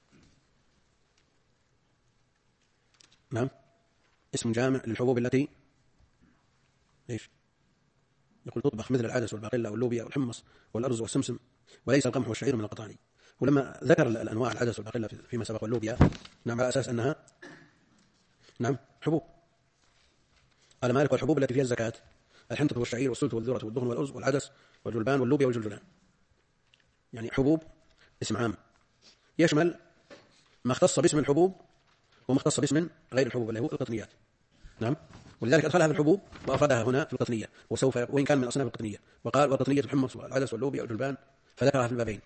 نعم اسم جامع للحبوب التي ليش يقول تطبخ مثل العدس والباقلة واللوبيا والحمص والأرز والسمسم، وليس القمح والشعير من القطاني. ولما ذكر الأنواع العدس والباقلة فيما سبق واللوبيا نعم على أساس أنها نعم حبوب. قال مالك والحبوب التي فيها الزكاة الحنطة والشعير والسلت والذرة والدهن والأرز والعدس والجلبان واللوبيا والجلجلان. يعني حبوب اسم عام يشمل ما اختص باسم الحبوب وما اختص باسم غير الحبوب اللي هو القطنيات. نعم. ولذلك أدخلها في الحبوب وأفردها هنا في القطنية، وإن كان من أصناف القطنية، وقال والقطنية الحمص والعدس واللوبيا والجلبان، فذكرها في البابين.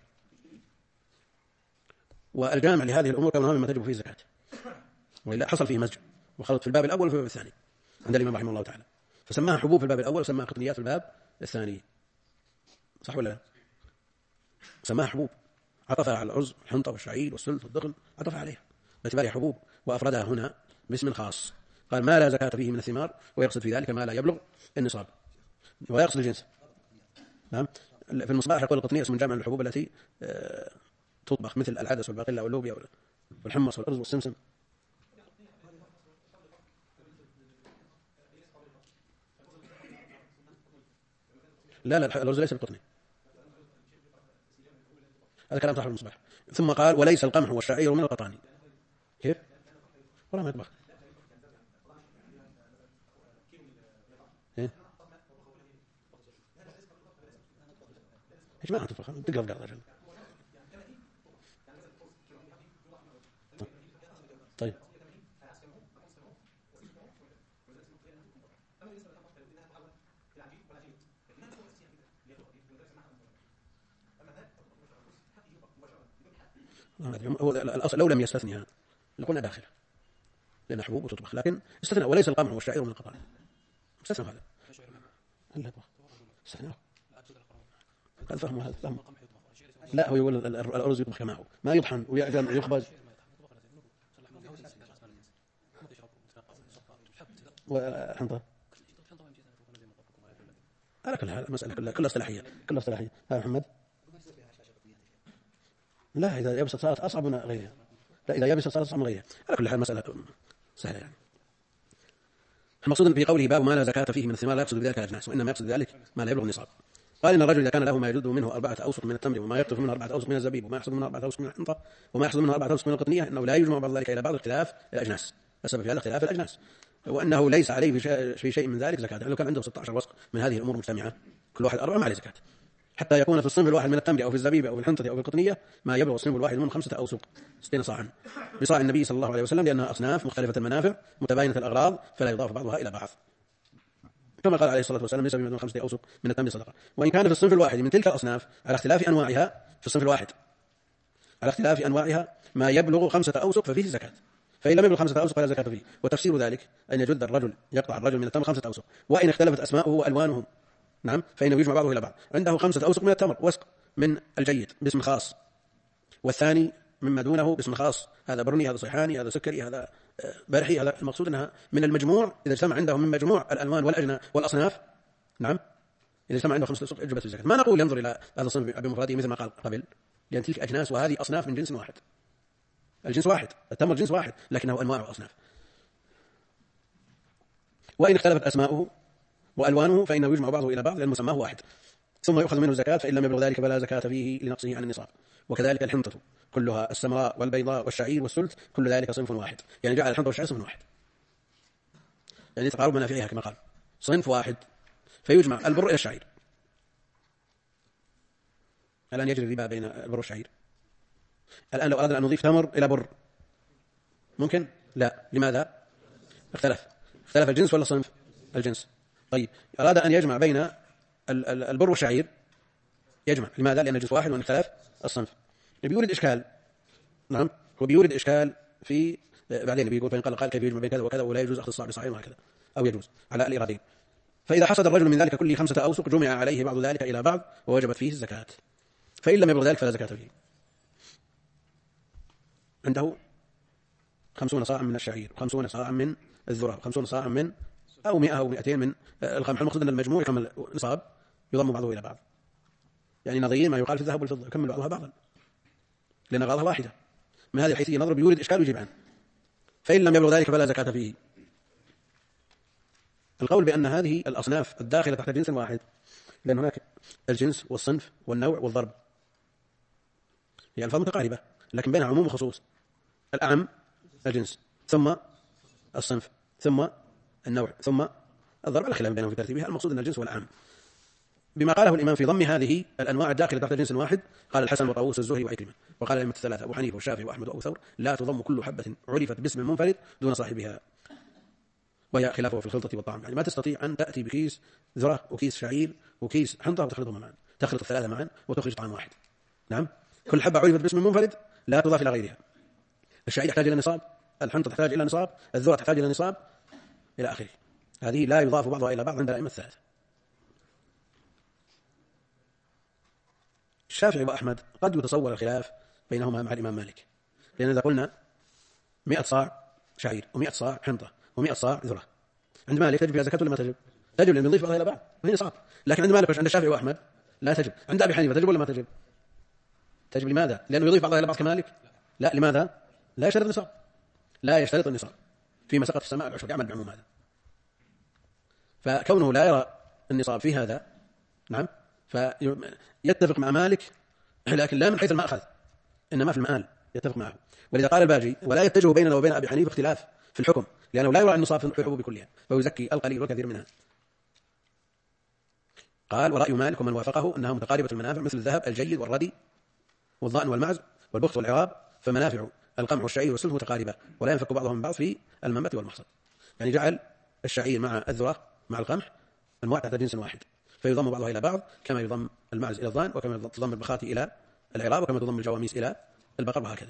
والجامع لهذه الأمور كونها مما تجب فيه الزكاة، وإلا حصل فيه مزج وخلط في الباب الأول وفي الباب الثاني عند الإمام رحمه الله تعالى، فسماها حبوب في الباب الأول وسماها قطنيات في الباب الثاني. صح ولا لا؟ سماها حبوب، عطفها على الأرز والحنطة والشعير والسلط والدقل، عطفها عليها باعتبارها حبوب، وأفردها هنا باسم خاص. قال ما لا زكاة فيه من الثمار، ويقصد في ذلك ما لا يبلغ النصاب، ويقصد الجنس. نعم. في المصباح يقول القطنية اسم جامع للحبوب التي تطبخ مثل العدس والباقلة واللوبيا والحمص والأرز والسمسم. لا الأرز ليس بالقطني، هذا كلام صاحب المصباح. ثم قال وليس القمح والشعير من القطاني. كيف؟ والله ما يطبخ. إيه؟ إيش معنى تطبخ؟ تقرب قرض رجل. طيب. هو الأصل لو لم يستثنها لقلنا داخله لأن حبوب وتطبخ، لكن استثنى وليس القمح والشعير من القطاني، استثنى هذا. هل يطبخ؟ استثناه. هذا فهم، هذا فهم. لا هو يقول الأرز يطبخ كما هو، ما يطحن ويعجن ويخبز وحنطة. على كل حال المسألة كلها اصطلاحية، كلها اصطلاحية. ها محمد. لا إذا يبست صارت أصعب من غيرها، لا إذا يبست صارت أصعب من غيرها. على كل حال المسألة سهلة يعني. المقصود في قوله باب ما لا زكاة فيه من الثمار لا يقصد بذلك الأجناس، وإنما يقصد بذلك ما لا يبلغ النصاب. قال إن الرجل إذا كان له ما يجد منه 4 أوسق من التمر، وما يقطف منه 4 أوسق من الزبيب، وما يحصد منه 4 أوسق من الحنطة، وما يحصد منه 4 أوسق من القطنية، إنه لا يجمع بعض ذلك إلى بعض اختلاف الأجناس. السبب في هذا اختلاف الأجناس، وأنه ليس عليه في شيء من ذلك زكاة. لو كان عنده 16 وسق من هذه الأمور مجتمعة كل واحد 4 ما عليه زكاة، حتى يكون في الصنف الواحد من التمر أو في الزبيب أو في الحنطة أو في القطنية ما يبلغ الصنف الواحد من 5 أوسق 60 صاعا بصاع النبي صلى الله عليه وسلم، لأنها أصناف مختلفة المنافع متباينة الأغراض فلا يضاف بعضها إلى بعض، كما قال عليه الصلاة والسلام ليس بمن 5 أوسق من التمر صدقة. وإن كان في الصنف الواحد من تلك الأصناف على اختلاف أنواعها، في الصنف الواحد على اختلاف أنواعها ما يبلغ 5 أوسق ففيه زكاة، فإن لم يبلغ 5 أوسق فلا زكاة فيه. وتفسير ذلك أن يجد الرجل يقطع الرجل من التمر 5 أوسق، وإن اختلفت أسماؤه وألوانهم نعم فإنه يجمع بعضه إلى بعض. عنده 5 أوسق من التمر وسق من الجيد باسم خاص، والثاني مما دونه باسم خاص، هذا برني هذا صيحاني هذا سكري هذا برحي. هذا المقصود أنها من المجموع، إذا اجتمع عندهم من مجموع الألوان والأجناس والأصناف نعم إذا اجتمع عنده 5 أوسق أجبت الزكاة. ما نقول ينظر إلى هذا الصنف بمفرده مثل ما قال قبل، لأن تلك أجناس وهذه أصناف من جنس واحد، الجنس واحد، التمر جنس واحد لكنه أنواع وأصناف. وإن اختلفت أسماؤه وألوانه فإنه يجمع بعضه إلى بعض لأن مسماه واحد، ثم يؤخذ منه الزكاة، فإن لم يبلغ ذلك فلا زكاة فيه لنقصه عن النصاب. وكذلك الحنطة كلها، السمراء والبيضاء والشعير والسلت، كل ذلك صنف واحد، يعني جعل الحنطة والشعير صنف واحد، يعني تقارب منافعها كما قال صنف واحد، فيجمع البر إلى الشعير. الآن يجري الربا بين البر والشعير. الآن لو أردنا أن نضيف تمر إلى بر ممكن؟ لا. لماذا؟ اختلف الجنس ولا الصنف؟ الجنس. طيب أراد أن يجمع بين البر والشعير يجمع، لماذا؟ لأن الجنس واحد وأن اختلف الصنف. بيورد إشكال، نعم هو بيورد إشكال في بعدين بيقول فإن قال كيف يجمع بين كذا وكذا ولا يجوز أخذ الصاع بصاعين وهكذا، أو يجوز على الإرادين. فإذا حصد الرجل من ذلك كل 5 أوسق جمع عليه بعض ذلك إلى بعض ووجبت فيه الزكاة، فإن لم يبلغ ذلك فلا زكاة فيه. عنده 50 صاعا من الشعير، 50 صاعا من الذرة، 50 صاعا من أو 100 أو 200 من القمح. المقصود أن المجموع يكمل نصاب يضم بعضه إلى بعض، يعني نظير ما يقال في الذهب والفضة يكمل بعضها بعضا لأن أغراضها واحدة. من هذه الحيثية نظر بيورد إشكال ويجيب عنه. فإن لم يبلغ ذلك فلا زكاة فيه. القول بأن هذه الأصناف الداخلة تحت جنس واحد، لأن هناك الجنس والصنف والنوع والضرب، هي ألفاظ متقاربة لكن بينها عموم وخصوص. الأعم الجنس ثم الصنف ثم النوع ثم الضرب على خلاف بينهم في ترتيبها. المقصود أن الجنس والأعم. بما قاله الإمام في ضم هذه الأنواع الداخلة تحت جنس واحد. قال الحسن وطاووس الزهري وعكرمة، وقال الأئمة الثلاثة أبو حنيفة والشافعي وأحمد وأبو ثور: لا تضم كل حبة عرفت باسم منفرد دون صاحبها، وهي خلافه في الخلطة والطعام. يعني ما تستطيع أن تأتي بكيس ذرة وكيس شعير وكيس حنطة وتخلطهما معا، تخلط الثلاثة معا وتخرج طعام واحد. نعم، كل حبة عرفت باسم منفرد لا تضاف إلى غيرها. الشعير يحتاج إلى نصاب، الحنطة تحتاج إلى نصاب، الذرة تحتاج إلى نصاب، إلى آخره. هذه لا يضاف بعضها إلى بعض عند الأئمة الثلاثة. الشافعي وأحمد قد يتصور الخلاف بينهما مع الإمام مالك، لأن إذا قلنا 100 صاع شعير و100 صاع حنطة و100 صاع ذرة، عند مالك تجب فيها زكاة ولا ما تجب؟ تجب، لأن يضيف بعضها إلى بعض وهي نصاب. لكن عند مالك عند الشافعي وأحمد لا تجب. عند أبي حنيفة تجب ولا ما تجب؟ تجب. لماذا؟ لأنه يضيف بعضها إلى بعض كمالك؟ لا. لماذا؟ لا يشترط النصاب، لا يشترط النصاب. فيما سقط في السماء العشر، يعمل بعموم هذا. فكونه لا يرى النصاب في هذا، نعم، فيتفق مع مالك، لكن لا من حيث المأخذ، إنما في المآل يتفق معه. ولذا قال الباجي: ولا يتجه بيننا وبين أبي حنيفة اختلاف في الحكم، لأنه لا يرى النصاب في الحبوب كلها، فيزكي القليل والكثير منها. قال: ورأي مالك ومن وافقه أنها متقاربة المنافع، مثل الذهب الجيد والردي والضأن والمعز والبخت والعراب، فمنافع القمح والشعير والسلف متقاربة، ولا ينفك بعضهم من بعض في المنبت والمحصد. يعني جعل الشعير مع الذرة مع القمح أنواع تحت جنس واحد، فيضم بعضها إلى بعض، كما يضم المعز إلى الضأن، وكما تضم البخات إلى العراب، وكما تضم الجواميس إلى البقر، وهكذا.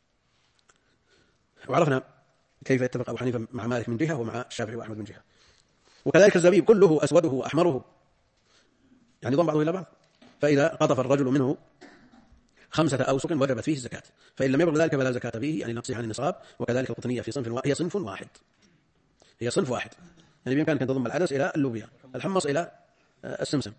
وعرفنا كيف يتفق أبو حنيفة مع مالك من جهة، ومع الشافعي وأحمد من جهة. وكذلك الزبيب كله أسوده وأحمره، يعني ضم بعضه إلى بعض. فإذا قطف الرجل منه 5 أوسق وجبت فيه الزكاة، فإن لم يبلغ ذلك فلا زكاة فيه، يعني نقصه عن النصاب. وكذلك القطنية في صنف هي صنف واحد، هي صنف واحد، يعني بإمكانك أن تضم العدس إلى اللوبيا، الحمص إلى السمسم.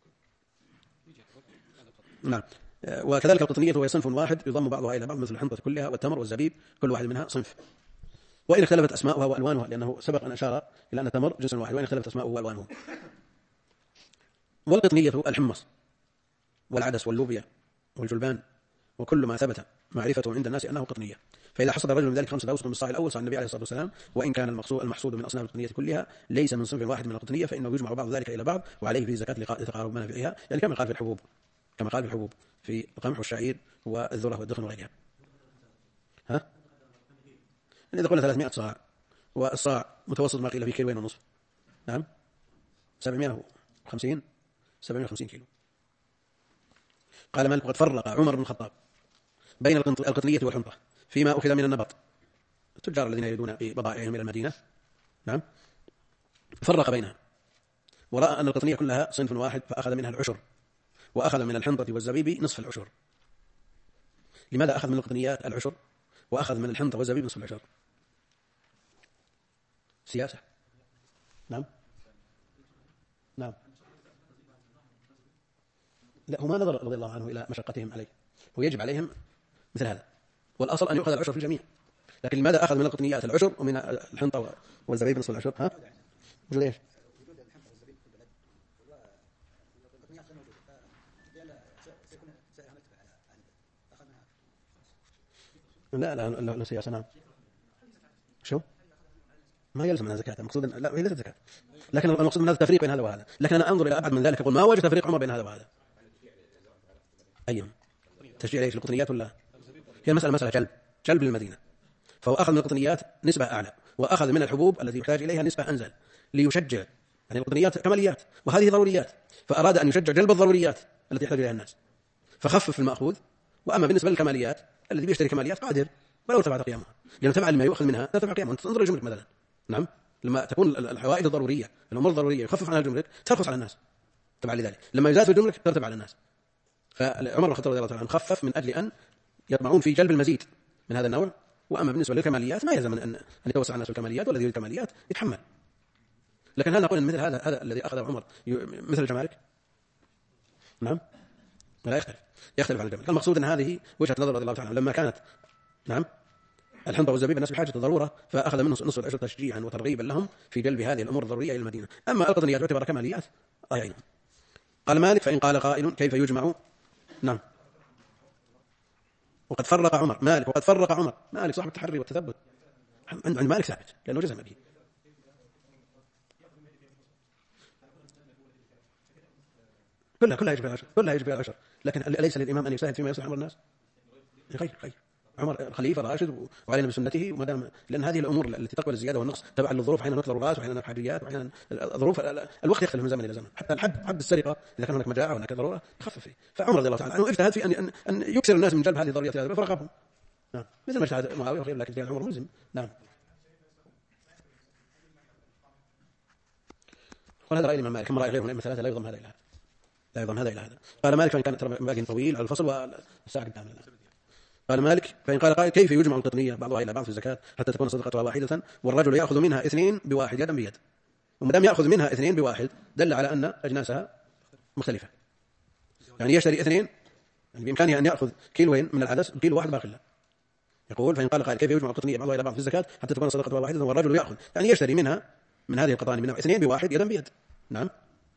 نعم. وكذلك القطنية وهي صنف واحد يضم بعضها إلى بعض، مثل الحنطة كلها والتمر والزبيب، كل واحد منها صنف. وإن اختلفت أسماؤها وألوانها، لأنه سبق أن أشار إلى أن التمر جنس واحد، وإن اختلفت أسماؤه وألوانه. والقطنية الحمص والعدس واللوبيا والجلبان، وكل ما ثبت معرفته عند الناس أنه قطنية. فإذا حصد الرجل من ذلك 5 أوسق من الصاع الأول صار النبي عليه الصلاة والسلام: وإن كان المحصود من أصناف القطنية كلها ليس من صنف واحد من القطنية، فإنه يجمع بعض ذلك إلى بعض، وعليه في زكاة لتقارب منافعها، يعني كما قال في الحبوب، كما قال في الحبوب في القمح والشعير والذرة والدخن وغيرها. ها؟ إذا قلنا 300 صاع، والصاع متوسط ما قيل في كيلوين ونصف، نعم، 750 كيلو. قال مالك: وقد فرق عمر بن الخطاب بين القطنية والحنطة فيما أخذ من النبط، التجار الذين يريدون ببضائعهم إلى المدينة، نعم، فرق بينها، ورأى أن القطنية كلها صنف واحد، فأخذ منها العشر، وأخذ من الحنطة والزبيب نصف العشر. لماذا أخذ من القطنيات العشر وأخذ من الحنطة والزبيب نصف العشر؟ سياسة. نعم، نعم. لا، هو ما نظر رضي الله عنه إلى مشقتهم عليه، هو يجب عليهم مثل هذا، والأصل أن يؤخذ العشر في الجميع. لكن لماذا أخذ من القطنيات العشر ومن الحنطة والزبيب نصف العشر؟ ها؟ وجود إيش؟ لا سياسة. نعم. شو؟ ما يلزم منها زكاة، المقصود لا، هي ليست زكاة، لكن المقصود من هذا التفريق بين هذا وهذا. لكن أنا أنظر إلى أبعد من ذلك، أقول ما وجه تفريق عمر بين هذا وهذا؟ أيهم تشجيع إيش؟ القطنيات ولا هي المسألة مسألة جلب للمدينة، فهو أخذ من القطنيات نسبة أعلى، وأخذ من الحبوب التي يحتاج إليها نسبة أنزل، ليشجع. يعني القطنيات كماليات وهذه ضروريات، فأراد أن يشجع جلب الضروريات التي يحتاج إليها الناس، فخفف المأخوذ. وأما بالنسبة للكماليات، الذي بيشتري كماليات قادر ولو ارتفعت قيامها، لأنه تبع لما يؤخذ منها ترتفع قيامها. أنت تنظر الجمرك مثلا، نعم، لما تكون الحوائج الضرورية، الأمور الضرورية يخفف عنها الجمرك، ترخص على الناس تبع لذلك. لما يزاد في الجمرك ترتفع على الناس. فعمر بن الخطاب رضي الله عنه خفف من أجل أن يطمعون في جلب المزيد من هذا النوع. وأما بالنسبة للكماليات ما يلزم أن يتوسع الناس في الكماليات، والذي يريد الكماليات يتحمل. لكن هل نقول أن مثل هذا الذي أخذه عمر مثل الجمارك؟ نعم، لا يختلف عن الجمارك. المقصود أن هذه وجهة نظر رضي الله تعالى لما كانت، نعم، الحنطة والزبيب الناس بحاجة الضرورة، فأخذ منه نصف العشر تشجيعا وترغيبا لهم في جلب هذه الأمور الضرورية إلى المدينة. أما القطنيات تعتبر كماليات ضايعين. قال مالك: فإن قال قائل كيف يجمع؟ نعم، وقد فرق عمر. مالك وقد فرق عمر، مالك صاحب التحري والتثبت، عند مالك ثابت لأنه جزم به. كلها يجب فيها العشر، كلها يجب فيها العشر، لكن ليس للإمام أن يجتهد فيما يصلح أمر الناس؟ خير عمر خليفة راشد وعلينا بسنته، وما دام لأن هذه الأمور التي تقبل الزيادة والنقص تبعا للظروف، أحيانا نكثر الرأس وأحيانا حاجيات وأحيانا الظروف، الوقت يختلف من زمن إلى زمن، حتى حد السرقة إذا كان هناك مجاعة وهناك ضرورة يخفف فيه. فعمر رضي الله تعالى عنه اجتهد في أن يكسر الناس من جلب هذه الضروريات فرغبهم، نعم، مثل ما اجتهد معاوية وغيره، لكن اجتهاد عمر ملزم. نعم. وهذا رأي الإمام مالك، كما رأي غيره من الأئمة الثلاثة لا يضم هذا إلى هذا، لا يضم هذا إلى هذا. قال مالك فإن كان باقي طويل على الفصل والساعة قدامنا. قال مالك فإن قال قائل كيف يجمع القطنية بعضها إلى بعض في الزكاة حتى تكون صدقتها واحدة والرجل يأخذ منها 2 بواحد يدا بيد؟ وما دام يأخذ منها 2 بواحد دل على أن أجناسها مختلفة، يعني يشتري 2، يعني بإمكانه أن يأخذ كيلوين من العدس وكيلو واحد باقي له. يقول فإن قال قائل كيف يجمع القطنية بعضها إلى بعض في الزكاة حتى تكون صدقتها واحدة والرجل يأخذ، يعني يشتري منها من هذه القطان منها 2 بواحد يدا بيد. نعم.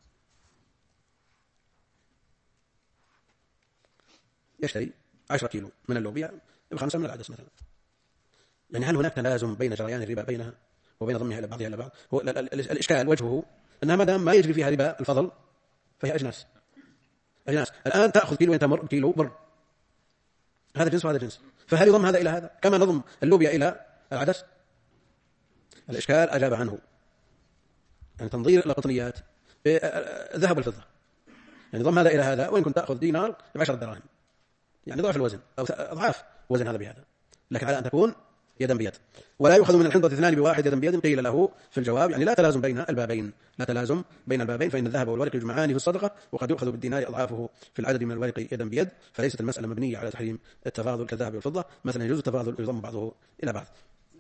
يشتري 10 كيلو من اللوبيا ب5 من العدس مثلا. يعني هل هناك تلازم بين جريان الربا بينها وبين ضمها إلى بعضها إلى بعض؟ هو الإشكال وجهه أنها ما دام ما يجري فيها ربا الفضل فهي أجناس. الآن تأخذ كيلو تمر كيلو بر، هذا جنس وهذا جنس، فهل يضم هذا إلى هذا كما نضم اللوبيا إلى العدس؟ الإشكال أجاب عنه يعني تنظير القطنيات بالذهب والفضة، يعني ضم هذا إلى هذا، وإن كنت تأخذ دينار ب10 دراهم يعني ضعف الوزن أو أضعاف وزن هذا بهذا، لكن على أن تكون يدا بيد. ولا يؤخذ من الحنطة 2 بواحد يدا بيد. قيل له في الجواب يعني لا تلازم بين البابين، لا تلازم بين البابين، فإن الذهب والورق يجمعان في الصدقة، وقد يؤخذ بالدينار أضعافه في العدد من الورق يدا بيد، فليست المسألة مبنية على تحريم التفاضل كالذهب والفضة. مثلا يجوز التفاضل ويضم بعضه إلى بعض.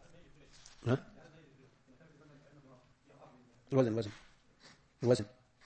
الوزن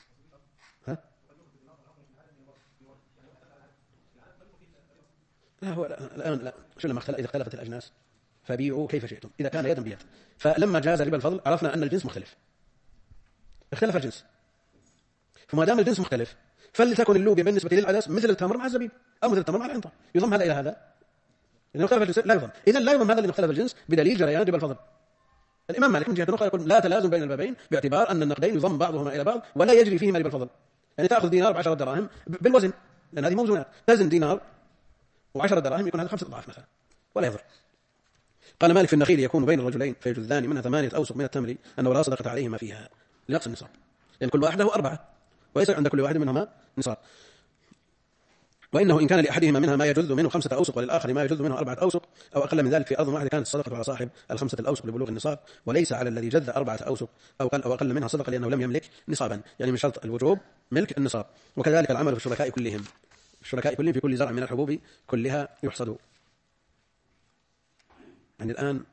لا هو الآن لا شو لما إذا اختلفت الأجناس فبيعوا كيف شئتم إذا كان يدا بيد. فلما جاز ربا الفضل عرفنا أن الجنس مختلف، اختلف الجنس، فما دام الجنس مختلف فلتكن اللوبيا بالنسبة للعدس مثل التمر مع الزبيب أو مثل التمر مع الحنطة، يضم هذا إلى هذا. إذا اختلف الجنس لا يضم، إذا لا يضم هذا اللي اختلف الجنس بدليل جريان ربا الفضل. الإمام مالك من جهة أخرى يقول لا تلازم بين البابين باعتبار أن النقدين يضم بعضهما إلى بعض ولا يجري فيهما ربا الفضل. يعني تأخذ دينار ب10 دراهم بالوزن، لأن هذه موزونات، تزن دينار و10 دراهم يكون هذا 5 أضعاف مثلا ولا يضر. قال مالك في النخيل يكون بين الرجلين فيجذان منها 8 أوسق من التمر أنه لا صدقة عليهما فيها لنقص النصاب، لأن كل واحد له 4 وليس عند كل واحد منهما نصاب. وإنه إن كان لأحدهما منها ما يجذ منه 5 أوسق وللآخر ما يجذ منه 4 أوسق أو أقل من ذلك في أرض واحدة كانت الصدقة على صاحب 5 الأوسق لبلوغ النصاب، وليس على الذي جذ 4 أوسق أو أقل منها صدقة لأنه لم يملك نصابا، يعني من شرط الوجوب ملك النصاب. وكذلك العمل في الشركاء كلهم في كل زرع من الحبوب كلها يحصد. يعني الآن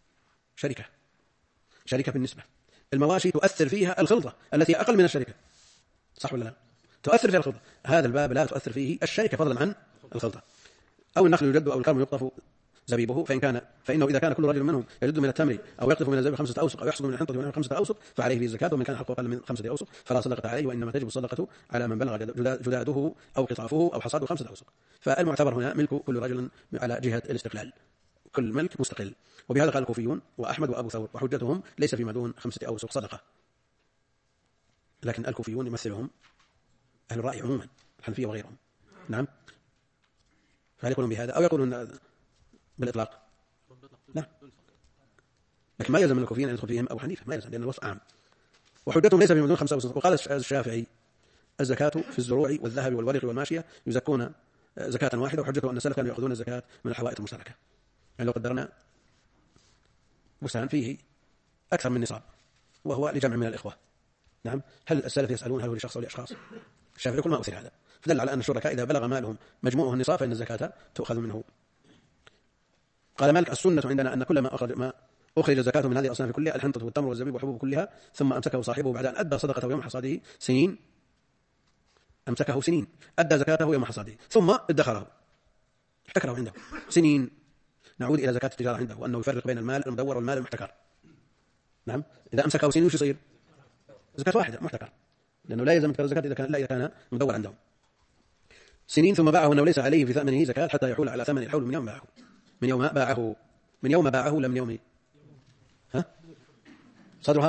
شركة بالنسبة المواشي تؤثر فيها الخلطة التي أقل من الشركة، صح ولا لا؟ تؤثر فيها الخلطة. هذا الباب لا تؤثر فيه الشركة فضلا عن الخلطة. أو النخل يجد أو الكرم يقطف زبيبه فإنه إذا كان كل رجل منهم يجد من التمر أو يقطف من الزبيب 5 أوسق أو يحصد من الحنطة من 5 أوسق فعليه الزكاة، ومن كان حقه أقل من 5 أوسق فلا صدقة عليه، وإنما تجب الصدقة على من بلغ جداده أو قطافه أو حصاده 5 أوسق. فالمعتبر هنا ملك كل رجل على جهة الاستقلال، كل ملك مستقل. وبهذا قال الكوفيون وأحمد وأبو ثور وحجتهم ليس فيما دون 5 أوسق صدقة. لكن الكوفيون يمثلهم أهل الرأي عموما الحنفية وغيرهم. نعم. فهل يقولون بهذا أو يقولون بالإطلاق؟ لا، لكن ما يلزم من الكوفيين أن يدخل فيهم أبو حنيفة، ما يلزم لأن الوصف عام. وحجتهم ليس فيما دون 5 أوسق. وقال الشافعي الزكاة في الزروع والذهب والورق والماشية يزكون زكاة واحدة، وحجته أن السلف كانوا يأخذون الزكاة من الحوائط المشتركة. يعني لو قدرنا بستان فيه أكثر من نصاب وهو لجمع من الإخوة، نعم، هل السلف يسألون هل هو لشخص أو لأشخاص؟ الشافعي يقول ما أثر هذا، فدل على أن الشركاء إذا بلغ مالهم مجموعه النصاب فإن الزكاة تؤخذ منه. قال مالك السنة عندنا أن كل ما أخرج زكاته من هذه الأصناف كلها الحنطة والتمر والزبيب والحبوب كلها ثم أمسكه صاحبه بعد أن أدى صدقته يوم حصاده سنين، أمسكه سنين أدى زكاته يوم حصاده ثم ادخره احتكره عنده سنين، نعود إلى زكاة التجارة عنده وأنه يفرق بين المال المدور والمال المحتكر. نعم، إذا أمسكه سنين وش يصير؟ زكاة واحدة محتكر، لأنه لا يلزم الزكاة إذا كان مدور عندهم سنين ثم باعه أنه ليس عليه في ثمنه زكاة حتى يحول على ثمن الحول من يوم باعه لا من يوم صدرها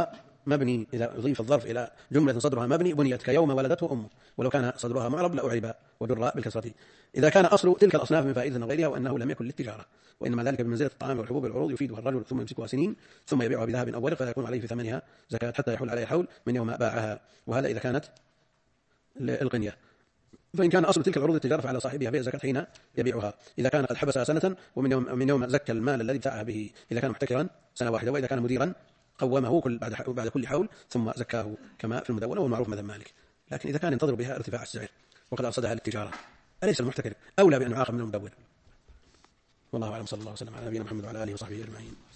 مبني إذا أضيف الظرف إلى جملة صدرها مبني بنيت كيوم ولدته أمه، ولو كان صدرها معرب لأعرب وجر بالكسرة. إذا كان أصل تلك الأصناف من فائدة غيرها وأنه لم يكن للتجارة، وإنما ذلك بمنزلة الطعام والحبوب والعروض يفيدها الرجل ثم يمسكها سنين ثم يبيعها بذهب أو ورق، فلا يكون عليه في ثمنها زكاة حتى يحول عليه الحول من يوم باعها، وهذا إذا كانت القنية. فإن كان أصل تلك العروض التجارة فعلى صاحبها بيع الزكاة حين يبيعها، إذا كان قد حبسها سنة ومن يوم زكى المال الذي ابتاعها به، إذا كان محتكرا سنة واحدة، وإذا كان مديرا قومه بعد كل حول ثم زكاه كما في المدونة والمعروف مذهب مالك. لكن إذا كان ينتظر بها ارتفاع السعر وقد أرصدها للتجارة، أليس المحتكر أولى بأن يعاقب من المدون؟ والله أعلم. صلى الله وسلم على نبينا محمد وعلى آله وصحبه أجمعين.